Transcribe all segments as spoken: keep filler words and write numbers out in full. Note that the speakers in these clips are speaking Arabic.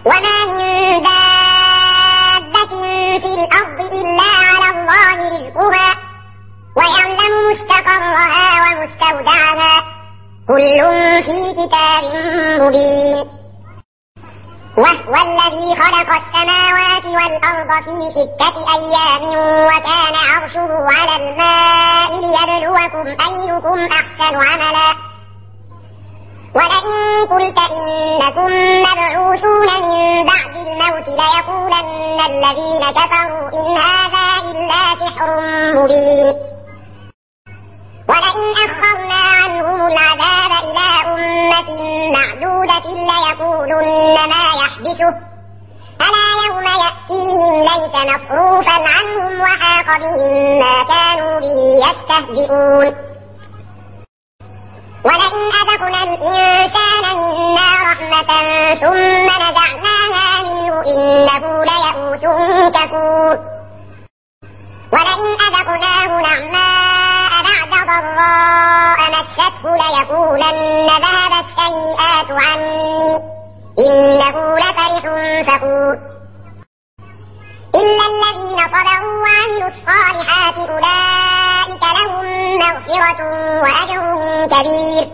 وما من دابة في الأرض إلا على الله رزقها ويعلم مستقرها ومستودعها كل في كتاب مبين. وهو الذي خلق السماوات والأرض في ستة أيام وكان عرشه على الماء ليبلوكم أيكم أحسن عملا. ولئن قلت إنكم مبعوثون من بعد الموت ليقولن الذين كفروا إن هذا إلا سحر مبين. ولئن أخرنا عنهم العذاب إلى أمة معدودة ليقولن ما يحبسه ألا يوم يأتيهم ليس مصروفا عنهم وحاق بهم ما كانوا به يستهزئون. ولئن أذقنا الإنسان منا رحمة ثم نزعناها منه إنه ليئوس كفور. ولئن أذقناه نعماء بعد ضراء مسته ليقولن ذهب السيئات عني إنه لفرح فخور. إلا الذين صبروا وعملوا الصالحات أولئك لهم مغفرة وأجر كبير.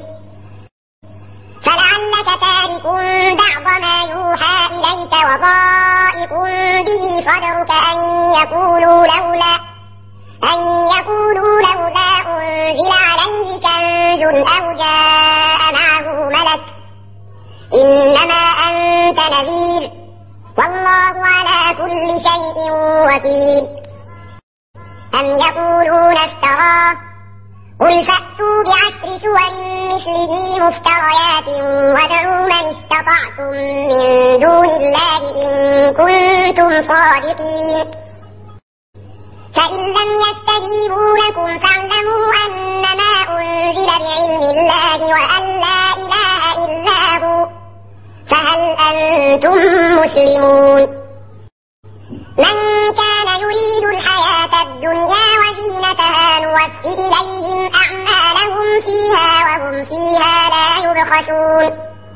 فلعلك تارك بعض ما يوحى إليك وضائق به صدرك أن يقولوا لولا أن يقولوا لولا أنزل عليه كنز أو جاء معه ملك إنما أنت نذير والله على كل شيء وكيل. أم يقولون افتراه قل فأتوا بعشر سور مثله مفتريات وادعوا من استطعتم من دون الله إن كنتم صادقين. فإن لم يستجيبوا لكم فاعلموا أنما أنزل بعلم الله وأن لا إله إلا هو فهل أنتم مسلمون. من كان يريد الحياة الدنيا وزينتها نوفي إليهم أعمالهم فيها وهم فيها لا يبخسون.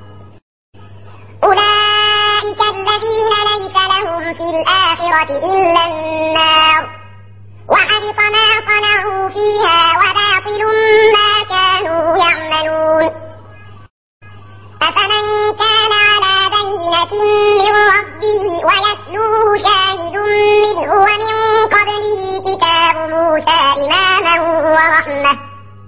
أولئك الذين ليس لهم في الآخرة إلا النار وحبط ما صنعوا فيها وباطل ما كانوا يعملون. أفمن كان على بينة من ربه ويتلوه شاهد منه ومن قبله كتاب موسى إماما ورحمة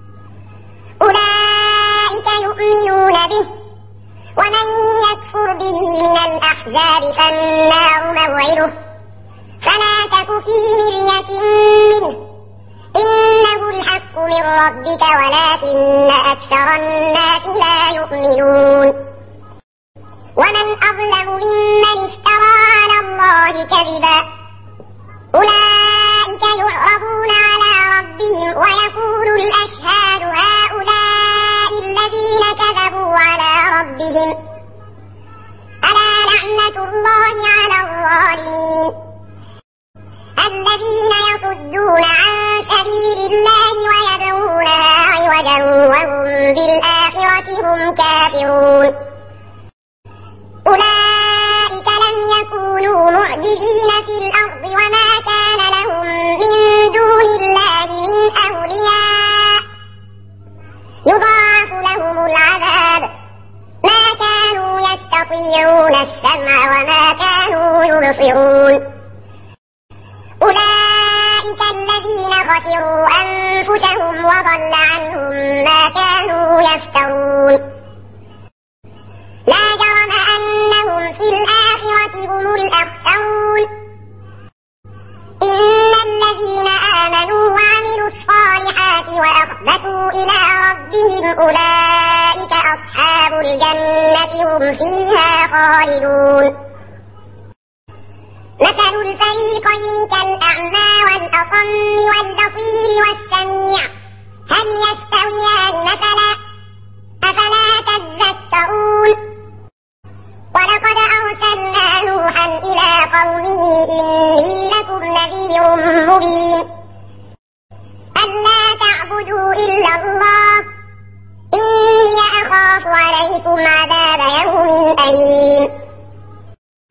أولئك يؤمنون به ومن يكفر به من الأحزاب فالنار موعده فلا تك في مرية منه إنه الحق من ربك ولكن أكثر الناس لا يؤمنون. ومن أظلم ممن افترى على الله كذبا أولئك يعرضون على ربهم ويقول الأشهاد هؤلاء الذين كذبوا على ربهم ألا لعنة الله على الظالمين الذين يصدون عن سبيل الله ويبغونها عوجا وهم بالآخرة هم كافرون. أولئك لم يكونوا معجزين في الأرض وما كان لهم من دون الله من أولياء يضاعف لهم العذاب ما كانوا يستطيعون السمع وما كانوا يبصرون. أولئك الذين خسروا أنفسهم وضل عنهم ما كانوا يفترون. لا جرم أنهم في الآخرة هم الأخسرون. إن الذين آمنوا وعملوا الصالحات وأخبتوا إلى ربهم أولئك أصحاب الجنة هم فيها خالدون. مثل الفريقين كالأعمى والأصم والبصير والسميع هل يستويان مثلا أفلا تذكرون. ولقد أرسلنا نوحا إلى قومه إني لكم نذير مبين ألا تعبدوا إلا الله إني أخاف عليكم عذاب يوم أليم.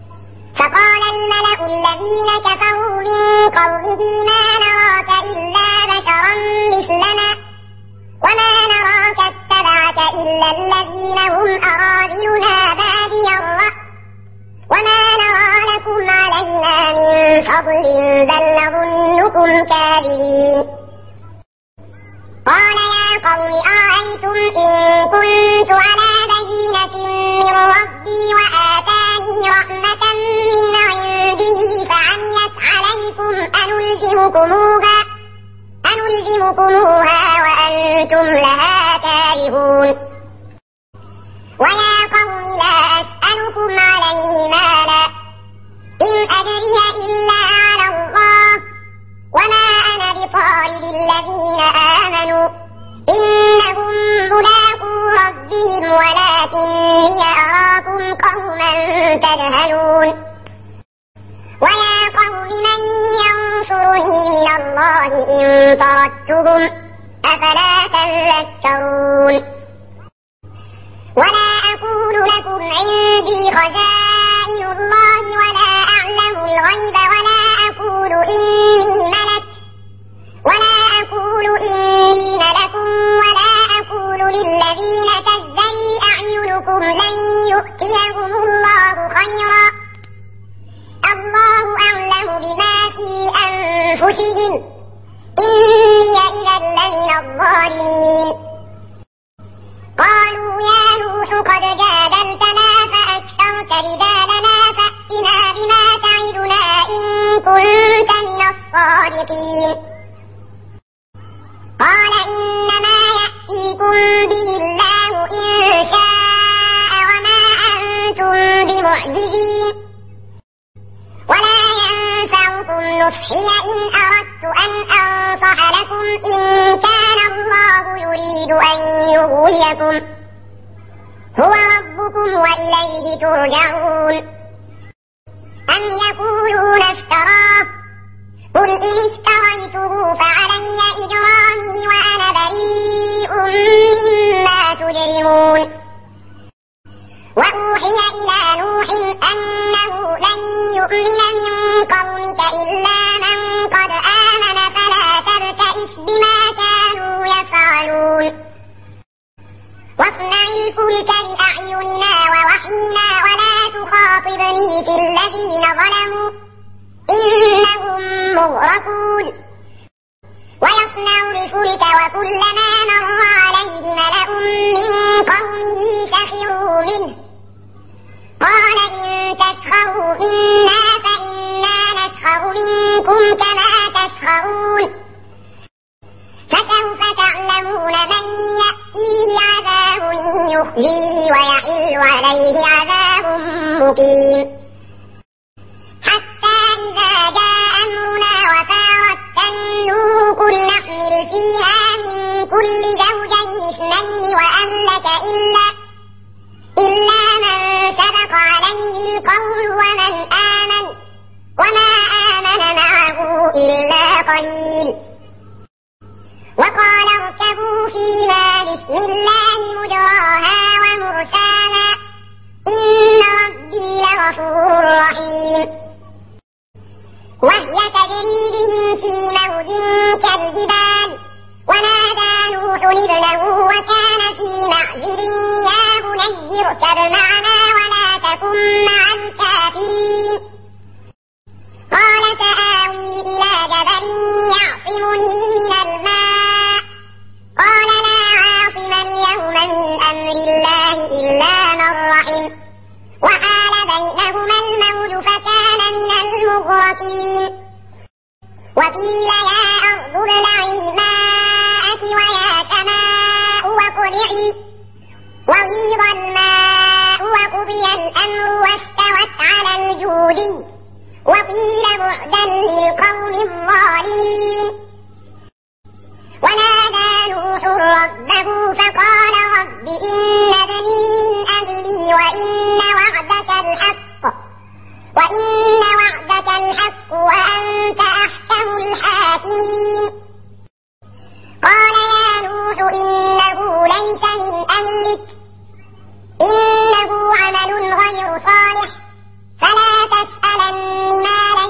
الذين كفروا من قومه ما نراك إلا بشرا مثلنا وما نراك اتبعك إلا الذين هم أراذلنا بادي الرأي وما نرى لكم علينا من فضل بل نظنكم كاذبين. قال يا قوم أرأيتم إن كنت على بينة من ربي وآتاني رحمة من عنده فعميت عليكم أنلزمكموها أنلزمكموها وأنتم لها كارهون. ويا قوم لا أسألكم عليه مالا إن أجري إلا على الله وما أنا بطارد الذين آمنوا إنهم ملاقو ربهم ولكني أراكم قوما تجهلون. ويا قوم من ينصرني من الله إن طردتهم أفلا تذكرون. ولا أقول لكم عندي خزائن الله ولا أعلم الغيب ولا أقول إني ملك ولا أقول إني ملك ولا أقول للذين تزدري أعينكم لن يؤتيهم الله خيرا الله أعلم بما في أنفسهم إني إذا لمن الظالمين. قالوا يا نوح قد جادلتنا فأكثرت جدالنا فأتنا بما تعدنا إن كنت من الصادقين. قال إنما يأتيكم به الله إن شاء وما أنتم بمعجزين ولا ينفعكم نصحي إن أردت أن أنصح لكم إن كان الله يريد أن يغويكم هو ربكم وإليه ترجعون. أم يقولون افتراه قل إن افتريته فعلي إجرامي وأنا بريء مما تجرمون. وأوحي إلى نوح أنه لن يؤمن من قومك إلا من قد آمن فلا تبتئس بما كانوا يفعلون. واصنع الفلك بأعيننا ووحينا ولا تخاطبني في الذين ظلموا إنهم مغرقون. ويصنع الفلك وكلما مر عليه ملأ من قومه سخروا منه قال إن تسخروا منا فإنا نسخر منكم كما تسخرون. فسوف تعلمون من يأتيه عذاب يخزيه ويحل عليه عذاب مقيم. حتى إذا جاء أمرنا وفارت النور قل نحمل فيها من كل زوجين اثنين وأهلك إلا إلا من سبق عليه القول ومن آمن وما آمن معه إلا قليل. وقال اركبوا فيها بسم الله مجراها ومرساها إن ربي لغفور رحيم. وهي تجري بهم في موج كالجبال ونادى نوح ابنه وكان في معزل يا بني اركب معنا ولا تكن مع الكافرين. قال سآوي إلى جبل يعصمني من الماء قال لا عاصم اليوم من أمر الله إلا من رحم وحال بينهما الموج فكان من المغرقين. وقيل يا أرض ابلعي ماءك ويا سماء واقلعي وغيض الماء وقضي الأمر واستوت على الجود وقيل بعدا للقوم الظالمين. ونادى نوح ربه فقال رب إن ابني من أهلي وإن وعدك الحق وإن وعدك الحق وأنت أحكم الحاكمين. قال يا نوح إنه ليس من أهلك إنه عمل غير صالح فلا تسألني ما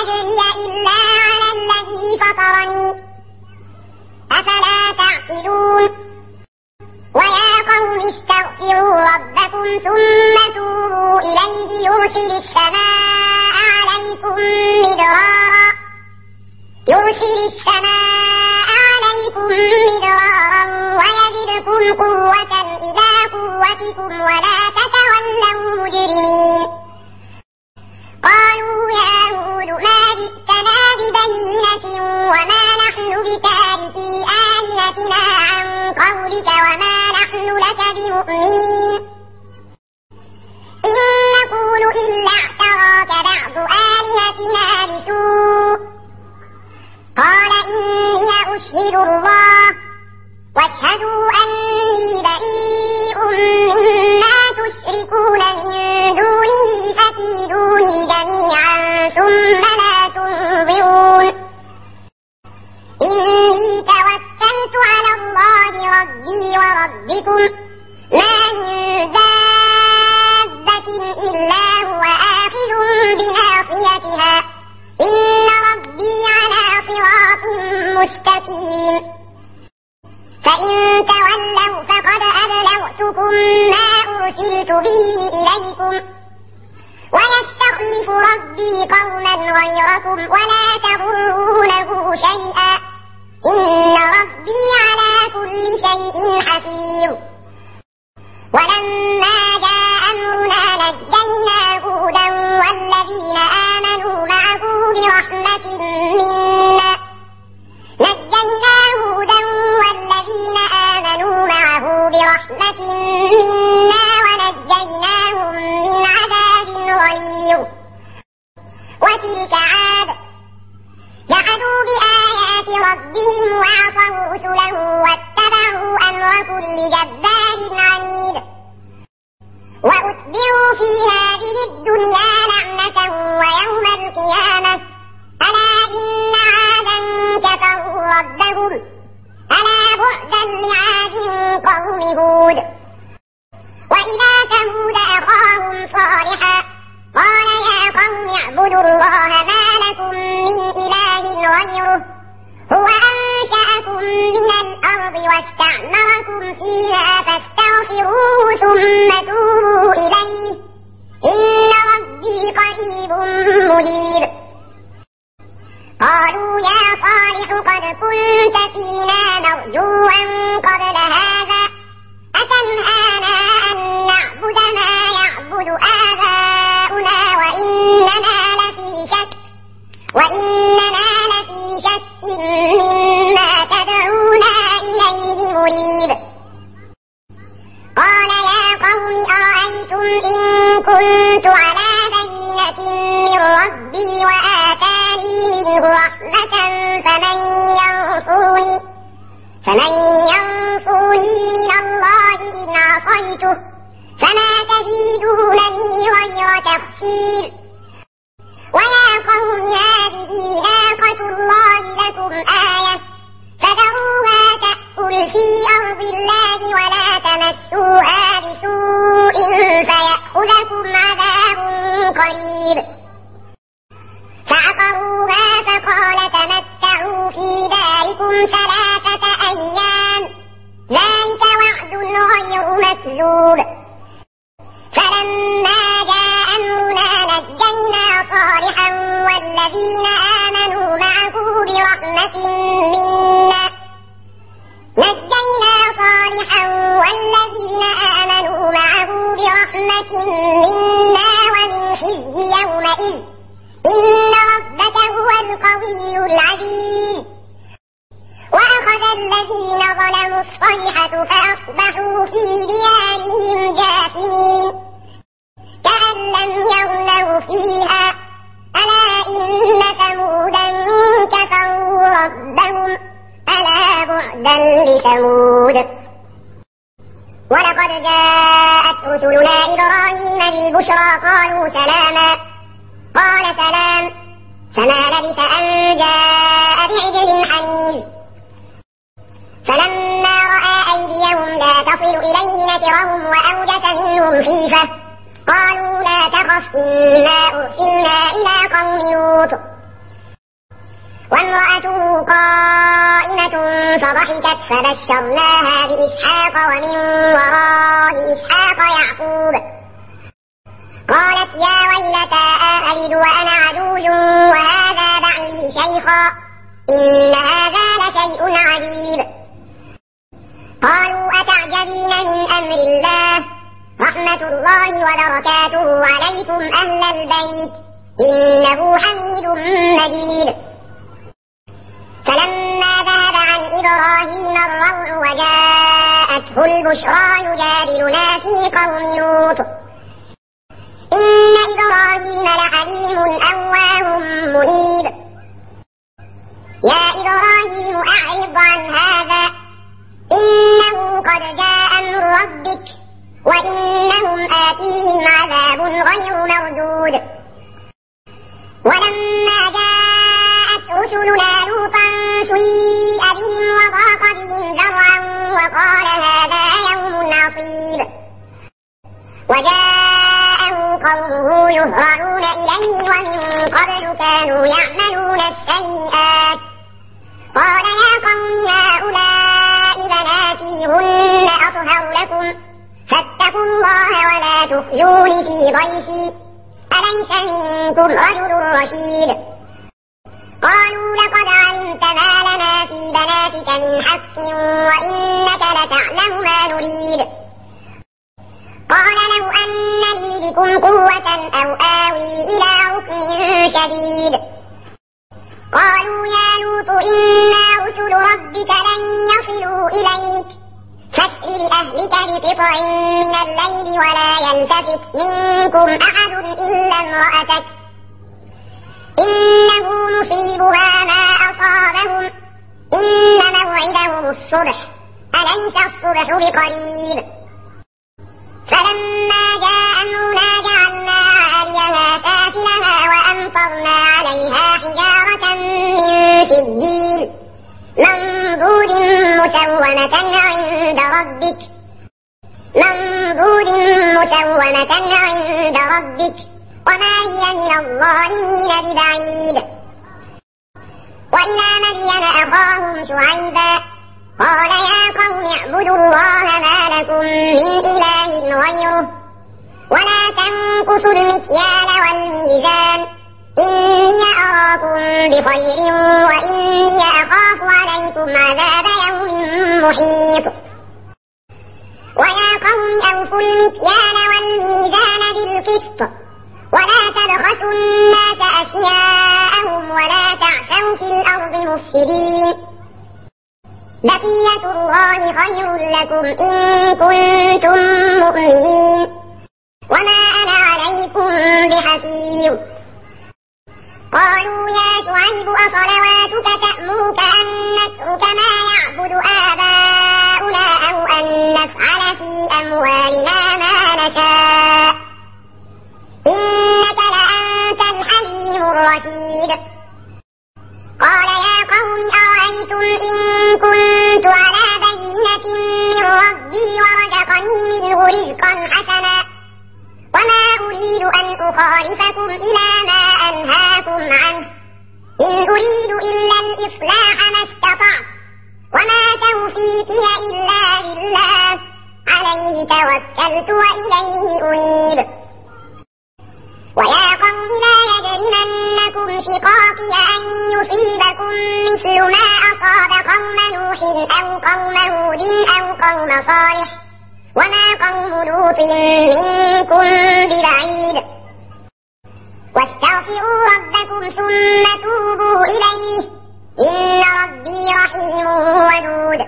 أجري إلا على الذي فطرني أفلا تعقلون ويا قوم استغفروا ربكم ثم توبوا إليه يرسل السماء عليكم مدرارا يرسل السماء عليكم مدرارا ويزدكم قوة إلى قوتكم ولا تتولوا مجرمين قالوا يا هود ما جئتنا ببينة وما نحن بتاركي آلهتنا عن قولك وما نحن لك بمؤمنين إن نقول إلا اعتراك بعض آلهتنا بسوء قال إني أشهد الله واشهدوا أني بريء مما تشركون من دونه فكيدوني جميعا ثم لا تنظرون إني توكلت على الله ربي وربكم ما من دابة إلا هو آخذ بناصيتها إن ربي على صراط مستقيم فإن تولوا فقد أبلغتكم ما أرسلت به إليكم ويستخلف ربي قوما غيركم ولا تضرونه شيئا إن ربي على كل شيء حفيظ ولما جاء أمرنا نجينا هودا والذين آمنوا معه برحمة منا نجينا هودا والذين آمنوا معه برحمة منا ونجيناهم من عذاب غليظ وتلك عاد جحدوا بآيات ربهم وعصوا رسله واتبعوا أمر كل جبار عنيد وأتبعوا في هذه الدنيا لعنة ويوم القيامة ألا إن عادا كفروا ربهم ألا بعدا لعاد قوم هود وإلى ثمود أخاهم صالحا قال يا قوم اعبدوا الله ما لكم من إله غيره هو أنشأكم من الأرض واستعمركم فيها فاستغفروه ثم توبوا إليه إن ربي قريب مجيب قالوا يا صالح قد كنت فينا مرجوا قبل هذا أتنهانا أن نعبد ما يعبد آباؤنا وإننا لفي شك وإننا لفي شك مما تدعونا إليه مريب قال يا قوم أرأيتم إن كنت على بينة من ربي وآتاني منه رحمة فمن ينصرني فمن ينصرني من الله إن عصيته فما تزيدونني غير تخسير ويا قوم هذه ناقة الله لكم آية فذروها تأكل في أرض الله ولا تمسوها بسوء فيأخذكم عذاب قريب فعقروها فقال تمتعوا في داركم ثلاثة أيام ذلك وعد غير مكذوب فلما جاء أمرنا نجينا صالحا والذين آمنوا معه برحمة منا نجينا صالحا والذين آمنوا معه برحمة منا ومن خزي يومئذ إن ربك هو القوي العزيز وأخذ الذين ظلموا الصيحة فأصبحوا في ديارهم جاثمين كأن لم يغنوا فيها ألا إن ثمودا كفروا ربهم ألا بعدا لثمود ولقد جاءت رسلنا إبراهيم بالبشرى قالوا سلاما قال سلام فما لبث أن جاء بعجل حنيذ فلما رأى أيديهم لا تصل إليه نكرهم وأوجس منهم خيفة قالوا لا تخف إنا أرسلنا إلى قوم لوط وامرأته قائمة فضحكت فبشرناها بإسحاق ومن وراء إسحاق يعقوب قالت يا ويلتى أألد وأنا عجوز وهذا بعلي شيخا إن هذا لشيء عجيب قالوا أتعجبين من أمر الله رحمة الله وبركاته عليكم أهل البيت إنه حميد مجيد فلما ذهب عن إبراهيم الروع وجاءته البشرى يجادلنا في قوم لوط إن إبراهيم لحليم أواه منيب يا إبراهيم أعرض عن هذا إنه قد جاء أمر ربك وإنهم آتيهم عذاب غير مردود ولما جاءت رسلنا لوطا سيء بهم وضاق بهم ذرعا وقال هذا يوم عصيب وجاءه قومه يهرعون إليه ومن قبل كانوا يعملون السيئات قال يا قوم هؤلاء بناتي هن أطهر لكم فاتقوا الله ولا تخزون في ضيفي أليس منكم رجل رشيد قالوا لقد علمت ما لنا في بناتك من حق وإنك لتعلم ما نريد قال لو أن لي بكم قوة أو آوي إلى ركن شديد قالوا يا لوط إنا رسل ربك لن يصلوا إليك فاسر بأهلك بقطع من الليل ولا يلتفت منكم أحد إلا امرأتك إنه مصيبها ما أصابهم إن موعدهم الصبح أليس الصبح بقريب فلما جاء أمرنا جعلنا عاليها سافلها وأمطرنا عليها حجارة من سجيل منضود مسومة عند ربك منضود مسومة عند ربك وما هي من الظالمين ببعيد وإلى مدين أخاهم شعيبا قال يا قوم اعبدوا الله ما لكم من إله غيره ولا تنقصوا المكيال والميزان إني أراكم بخير وإني أخاف عليكم عذاب يوم محيط ويا قوم أوفوا المكيال والميزان بالقسط ولا تبخسوا الناس أشياءهم ولا تعثوا في الأرض مفسدين بقية الله خير لكم إن كنتم مؤمنين وما أنا عليكم بحفيظ قالوا يا شعيب أصلواتك تأمرك أن نترك ما يعبد آباؤنا أو أن نفعل في أموالنا ما نشاء إنك لأنت الحليم الرشيد قال يا قوم أرأيتم إن كنت على بينة من ربي ورزقني منه رزقا حسنا وما أريد أن أخالفكم إلى ما أنهاكم عنه إن أريد إلا الإصلاح ما استطعت وما توفيقي إلا بالله عليه توكلت وإليه أنيب ويا قوم لا يجرمنكم شقاقي أن يصيبكم مثل ما أصاب قوم نوح أو قوم هود أو قوم صالح وما قوم لوط منكم ببعيد واستغفروا ربكم ثم توبوا إليه إن ربي رحيم ودود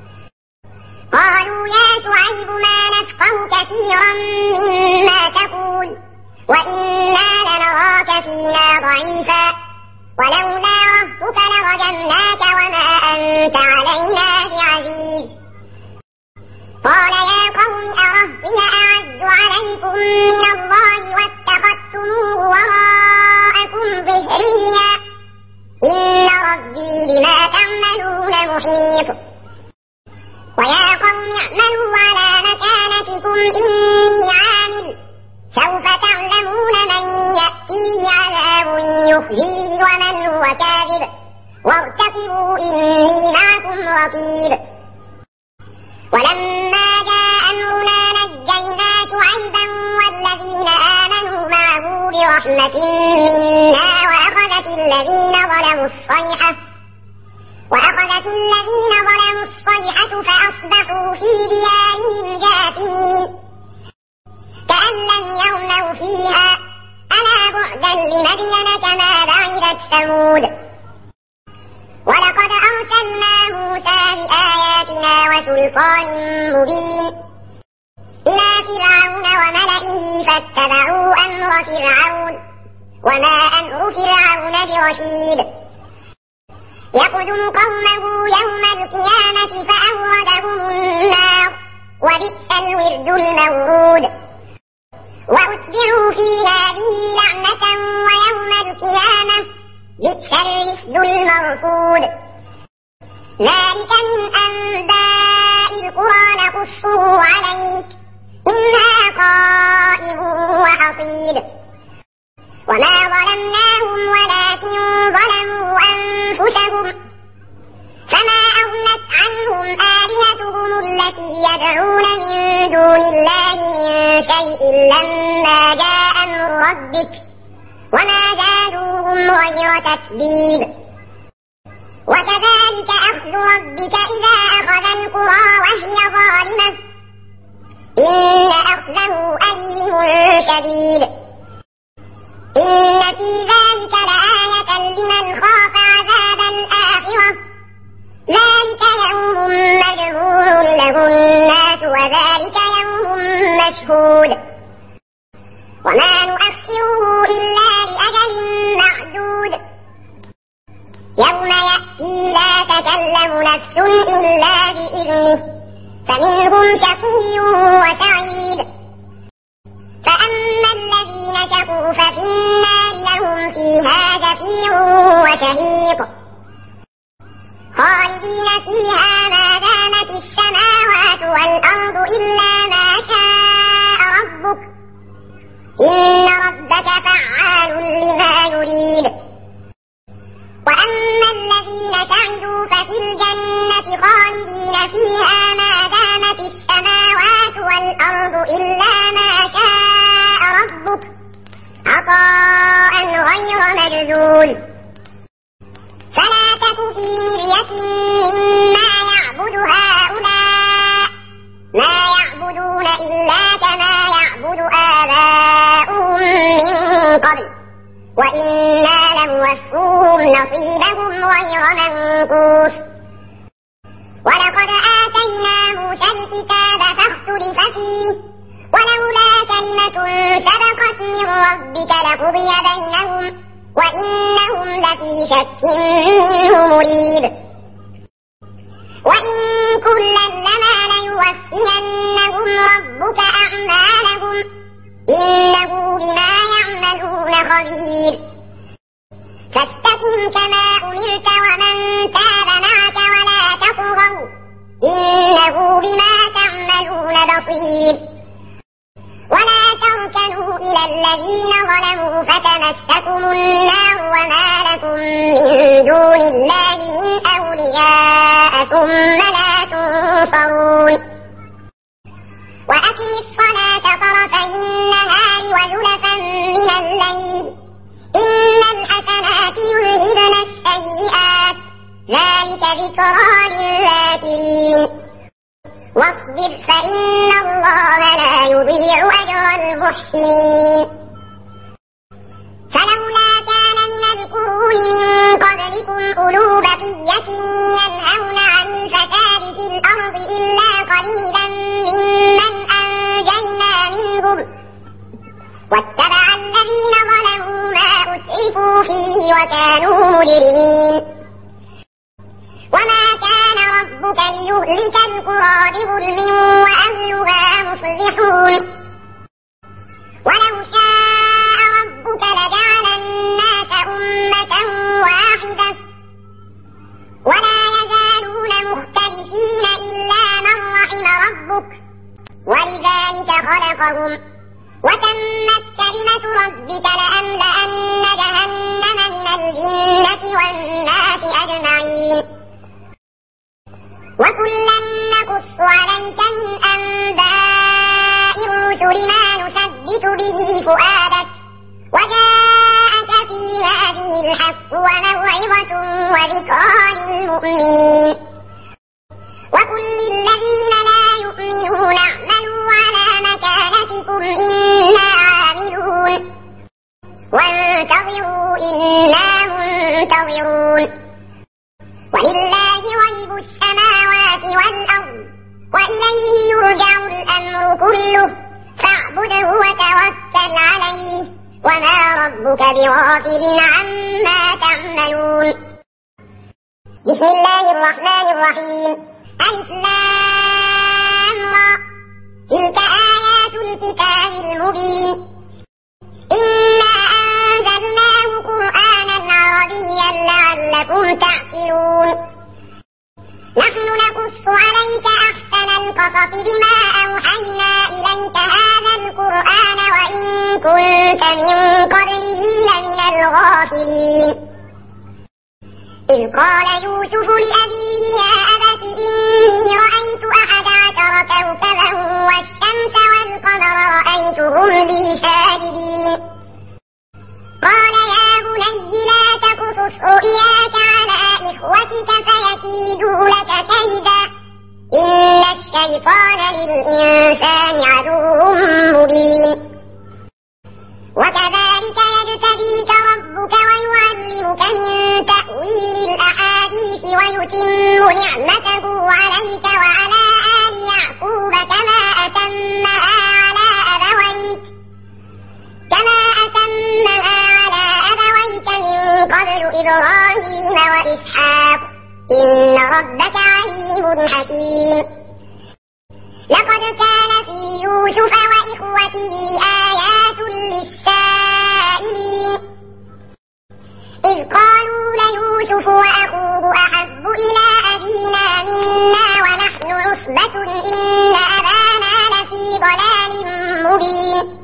قالوا يا شعيب ما نفقه كثيرا مما تقول وإنا لنراك فينا ضعيفا ولولا رهتك لرجمناك وما أنت علينا بعزيز قال يا قوم أرهطي أعز عليكم من الله واتخذتموه وراءكم ظهريا إن ربي بما تعملون محيط ويا قوم اعملوا على مكانتكم إني عامل سوف تعلمون من يأتيه عذاب يخزيه ومن هو كاذب وارتقبوا إني معكم رقيب ولما جاء أمرنا نجينا شعيبا والذين آمنوا معه برحمة منا وأخذت الذين ظلموا الصيحة وأخذت الذين ظلموا الصيحة فأصبحوا في ديارهم جاثمين كأن لم يغنوا فيها ألا بعدا لمدين كما بعدت ثمود ولقد أرسلنا موسى بآياتنا وسلطان مبين إلى فرعون وملئه فاتبعوا أمر فرعون وما أمر فرعون برشيد يقدم قومه يوم القيامة فأوردهم النار وبئس الورد المورود وأتبعوا في هذه لعنة ويوم القيامة بئس الرفد المرفود ذلك من أنباء القرى نقصه عليك منها قائم وحصيد وما ظلمناهم ولكن ظلموا أنفسهم فما أغنت عنهم آلهتهم التي يدعون من دون الله من شيء لما جاء أمر ربك وما زادوهم غير تتبيب وكذلك أخذ ربك إذا أخذ القرى وهي ظالمة إن أخذه أليم شديد إن في ذلك لآية لمن خاف عذاب الآخرة ذلك يوم مجموع له الناس وذلك يوم مشهود وما نؤخره إلا لأجل معدود يوم يأتي لا تكلم نفس إلا بإذنه فمنهم شقي وسعيد فأما الذين شقوا ففي النار لهم فيها زفير وشهيق خالدين فيها ما دامت السماوات والأرض إلا ما شاء ربك إن ربك فعال لما يريد وأما الذين سعدوا ففي الجنة خالدين فيها ما دامت السماوات والأرض إلا ما شاء ربك عطاء غير مجذول فلا تك في مرية مما يعبد هؤلاء ما يعبدون إلا كما يعبد آباؤهم من قبل وإنا لموفوهم نصيبهم غير منقوص ولقد آتينا موسى الكتاب فاختلف فيه ولولا كلمة سبقت من ربك لقضي بينهم وإنهم لفي شك منه مريب وإن كلا لما ليوفينهم ربك أعمالهم إنه بما يعملون خبير فاستقم كما أمرت ومن تاب معك ولا تطغوا إنه بما تعملون بصير ولا تركنوا إلى الذين ظلموا فتمسكم النار وما لكم من دون الله من أولياء ثم لا تنصرون وأقم الصلاة طرفي النهار وزلفا من الليل إن الحسنات يذهبن السيئات ذلك ذكرى للذاكرين واصبر فإن الله لا يضيع أجر المحسنين فلولا كان من القرون من قبلكم أولو بقية ينهون عن الفساد في الأرض إلا قليلا ممن أنجينا منهم واتبع الذين ظلموا ما أسرفوا فيه وكانوا مجرمين وما كان ربك ليهلك القرى بظلم وأهلها مصلحون ولو شاء ربك لجعل الناس أمة واحدة ولا يزالون مختلفين إلا من رحم ربك ولذلك خلقهم وتمت كلمة الحق وموعظة وذكرى للمؤمنين وقل للذين لا يؤمنون اعملوا على مكانتكم إنا عاملون وانتظروا إنا منتظرون ولله غيب السماوات والأرض وإليه يرجع الأمر كله فاعبده وتوكل عليه وما ربك بغافل عما تعملون بسم الله الرحمن الرحيم ألف لام را تلك آيات الكتاب المبين إنا أنزلناه قرآنا عربيا لعلكم تعقلون نحن نقص عليك أحسن القصص بما أوحينا إليك هذا القرآن وإن كنت من قبله لمن الغافلين إذ قال يوسف لأبيه يا أبت إني رأيت أحد عشر كوكبا والشمس والقمر رأيتهم لي ساجدين قال يا بني لا تقصص رؤياك على إخوتك فيكيدوا لك كيدا إن الشيطان للإنسان عدو مبين وكذلك يجتبيك ربك ويعلمك من تأويل الأحاديث ويتم نعمته عليك وعلى آل يعقوب كما أتمها على أبويك كما أتمها على أبويك من قبل إبراهيم وإسحاق إن ربك عليم حكيم لقد كان في يوسف وإخوته آيات للسائلين إذ قالوا ليوسف وأخوه أحب إلى أبينا منا ونحن عصبة إن أبانا لفي ضلال مبين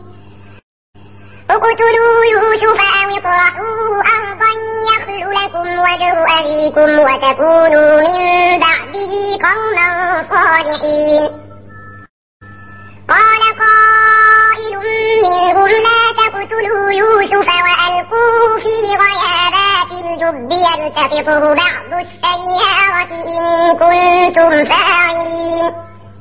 اقتلوا يوسف أو اطرحوه أرضا يخل لكم وجه أبيكم وتكونوا من بعده قوما صالحين قال قائل منهم لا تقتلوا يوسف وألقوه في غيابات الجب يلتقطه بعض السيارة إن كنتم فاعلين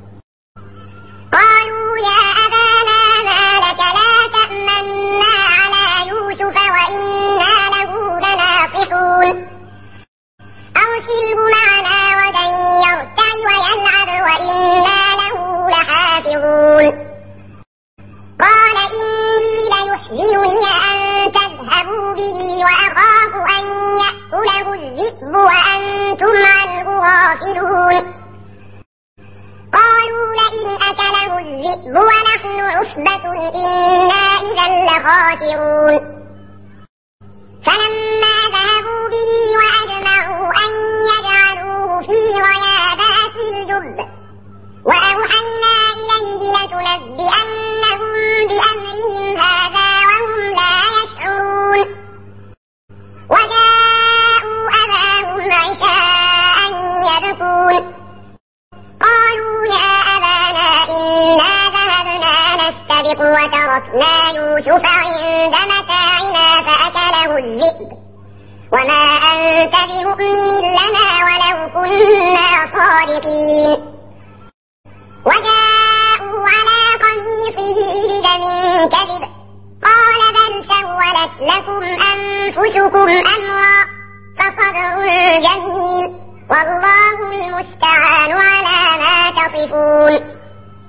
قالوا يا أبانا ما لك لا تأمنا على يوسف وإنا له لناصحون أرسله معنا غدا يرتع ويلعب وإنا له لحافظون قال إني ليحزنني أن تذهبوا به وأخاف أن يأكله الذئب وأنتم عنه غافلون قالوا لئن أكله الذئب ونحن عصبة إنا إذا لخاسرون فلما ذهبوا به وأجمعوا أن يجعلوه في غيابات الجب وأوحينا إليه لتنبئنهم بأمرهم هذا وهم لا يشعرون وجاءوا أباهم عشاء يبكون قالوا يا أبانا إنا ذهبنا نستبق وتركنا يوسف عند متاعنا فأكله الذئب وما أنت بمؤمن لنا ولو كنا صادقين وجاءوا على قميصه بدم كذب قال بل سولت لكم أنفسكم أمرا فصبر جميل والله المستعان على ما تصفون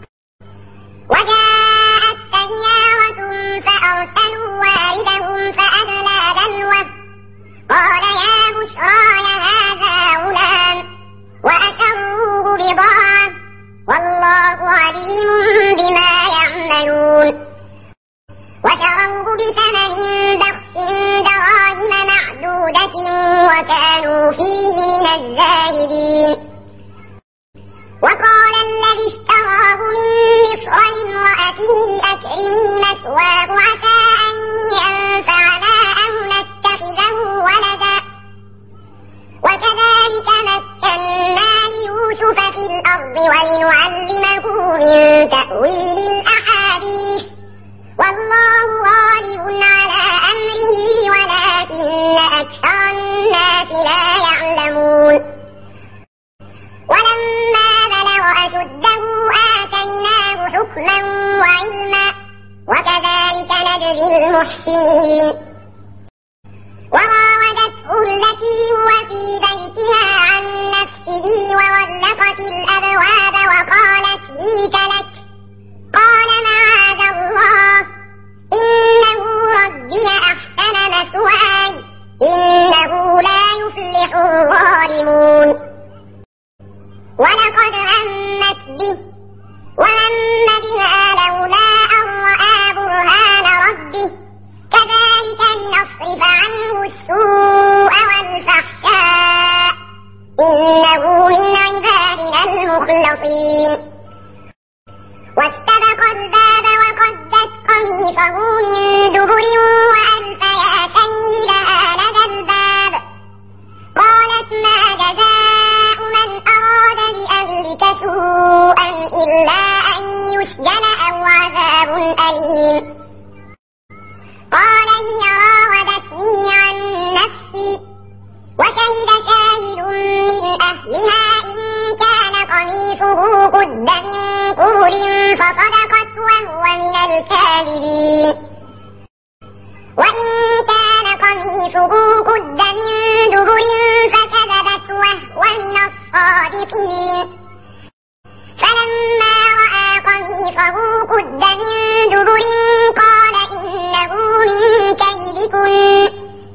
وجاءت سيارة فأرسلوا واردهم فأدلى دلوه قال يا بشرى هذا غلام وأسروه بضاعة والله عليم بما يعملون وشروه بثمن بخس دراهم معدودة وكانوا فيه من الزاهدين وقال الذي اشتراه من مصر لامرأته أكرمي مثواه عسى أن ينفعنا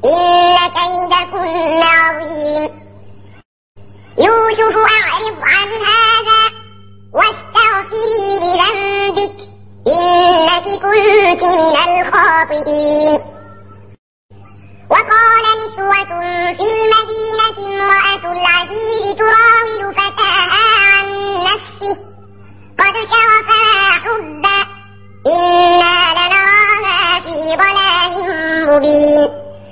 إن كيدكن عظيم يوسف أعرض عن هذا واستغفري لذنبك إنك كنت من الخاطئين وقال نسوة في المدينة امرأة العزيز تراود فتاها عن نفسه قد شغفها حبا إنا لنراها في ضلال مبين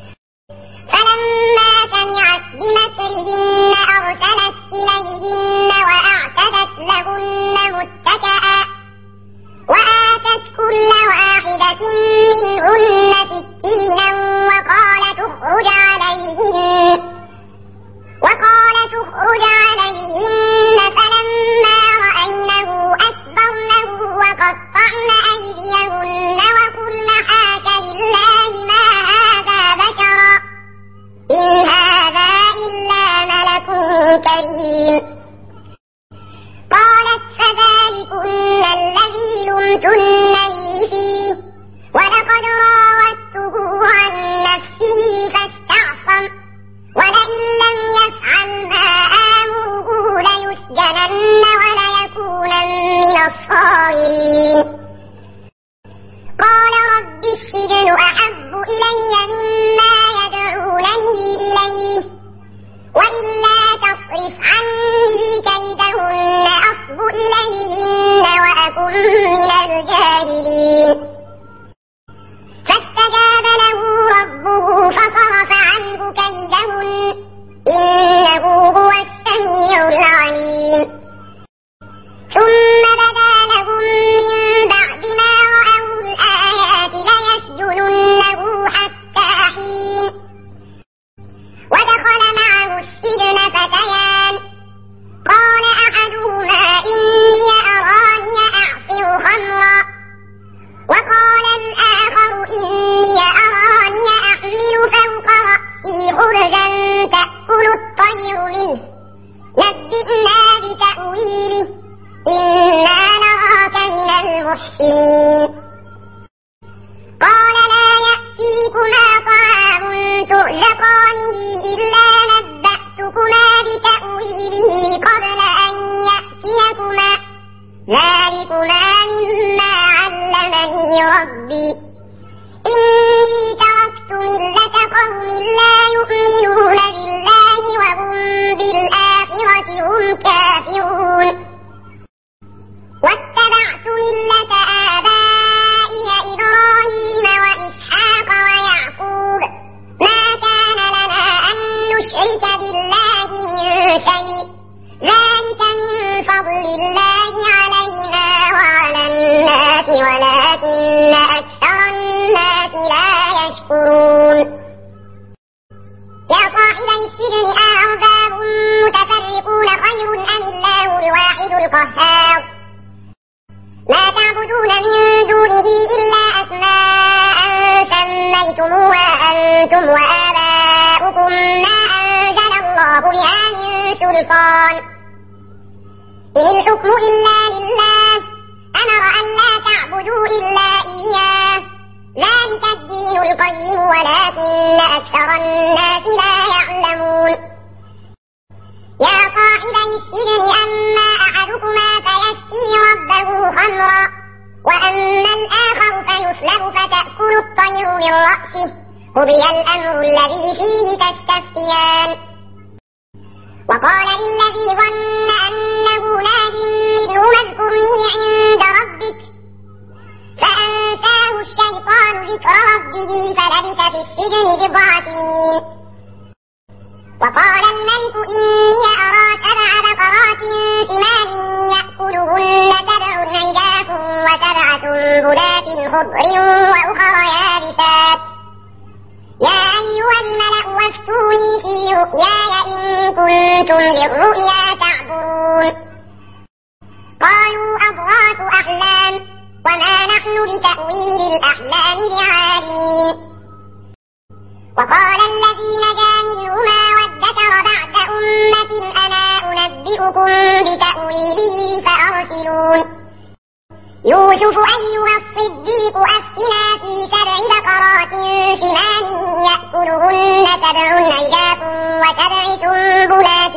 فلما سمعت بمكرهن أرسلت إليهن وأعتدت لهن متكئا وآتت كل واحدة منهن سكينا وقالت اخرج عليهن وقالت اخرج عليهن فلما رأينه أكبرنه وقطعن أيديهن وقلن حاش لله ما هذا بشرا إن هذا إلا ملك كريم قالت فذلكن الذي لمتنني فيه ولقد راودته عن نفسه فاستعصم ولئن لم يفعل ما آمره ليسجنن وليكونن من الصاغرين قال رب السجن أحب إلي مما يدعونني إليه وإلا تصرف عني كيدهن أصب إليهن وأكن من الجاهلين فاستجاب له ربه فصرف عنه كيدهن إنه هو السميع العليم ثم بدا لهم من بعد ما رأوا الآيات ليسجننه حتى حين ودخل معه السجن فتيان قال أحدهما إني أراني أعصر خمرا وقال الآخر إني أراني أحمل فوق رأسي خبزا تأكل الطير منه نبئنا بتأويله إنا نراك من المحسنين قال لا يأتيكما طعام ترزقانه إلا نبأتكما بتأويله قبل أن يأتيكما ذلكما مما علمني ربي إني تركت ملة قوم لا يؤمنون بالله وهم بالآخرة هم كافرون واتبعت ملة آبائي إبراهيم وإسحاق ويعقوب ما كان لنا أن نشرك بالله من شيء ذلك من فضل الله علينا وعلى الناس ولكن أكثر الناس لا يشكرون يا صاحبي السجن أأرباب متفرقون خير أم الله الواحد القهار ما تعبدون من دونه إلا أسماء سميتموها أنتم وآباؤكم ما أنزل الله بها من سلطان إن الحكم إلا لله أمر أن لا تعبدوا إلا إياه ذلك الدين القيم ولكن أكثر الناس لا يعلمون يا صاحبي السجن أما أحدكما فيسقي ربه خمرا وأما الآخر فيسلب فتأكل الطير من رأسه قضي الأمر الذي فيه تستفتيان وقال للذي ظن أنه ناج منهما اذكرني عند ربك فأنساه الشيطان ذكر ربه فلبث في السجن بضع سنين وقال الملك إني أرى سبع بقرات ثمان يأكلهن سبع عجاف وسبع سنبلات خضر وأخر يابسات يا أيها الملأ وافتوني في رؤياي إن كنتم للرؤيا تعبرون قالوا أضغاث أحلام وما نحن بتأويل الأحلام بعالمين وقال الذي نجا منهما وادكر بعد أمة أنا أنبئكم بتأويله فأرسلون يوسف أيها الصديق أفتنا في سبع بقرات ثمان يأكلهن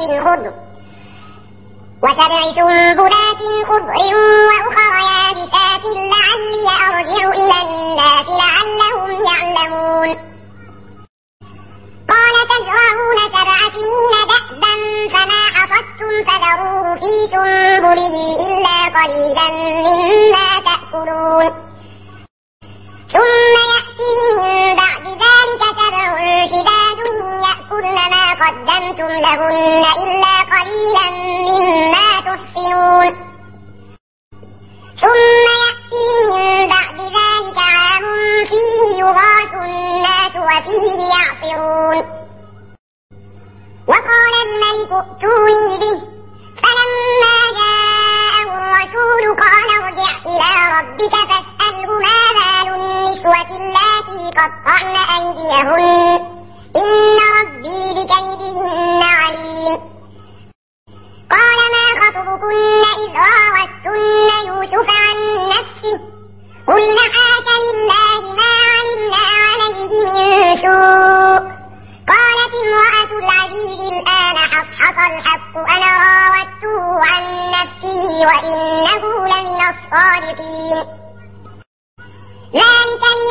خضر وسبع سنبلات خضر وأخر يابسات لعلي أرجع إلى الناس لعلهم يعلمون قال تزرعون سبع سنين دأبا فما حصدتم فذروه في سنبله إلا قليلا مما تأكلون ثم يأتي من بعد ذلك سبع شداد يأكلن ما قدمتم لهن إلا قليلا مما تحصنون ثم يأتي من بعد ذلك عام فيه يغاث الناس وفيه يعصرون وقال الملك ائتوني به فلما جاءه الرسول قال ارجع إلى ربك فاسأله ما بال النسوة اللاتي قطعن أيديهن إن ربي بكيدهن عليم قال ما خطبكن إذ راوتن يوسف عن نفسه قلن حاش لله ما علمنا عليه من سوء قالت امرأة العزيز الآن حصحص الحق أنا راودته عن نفسه وإنه لمن الصادقين ذلك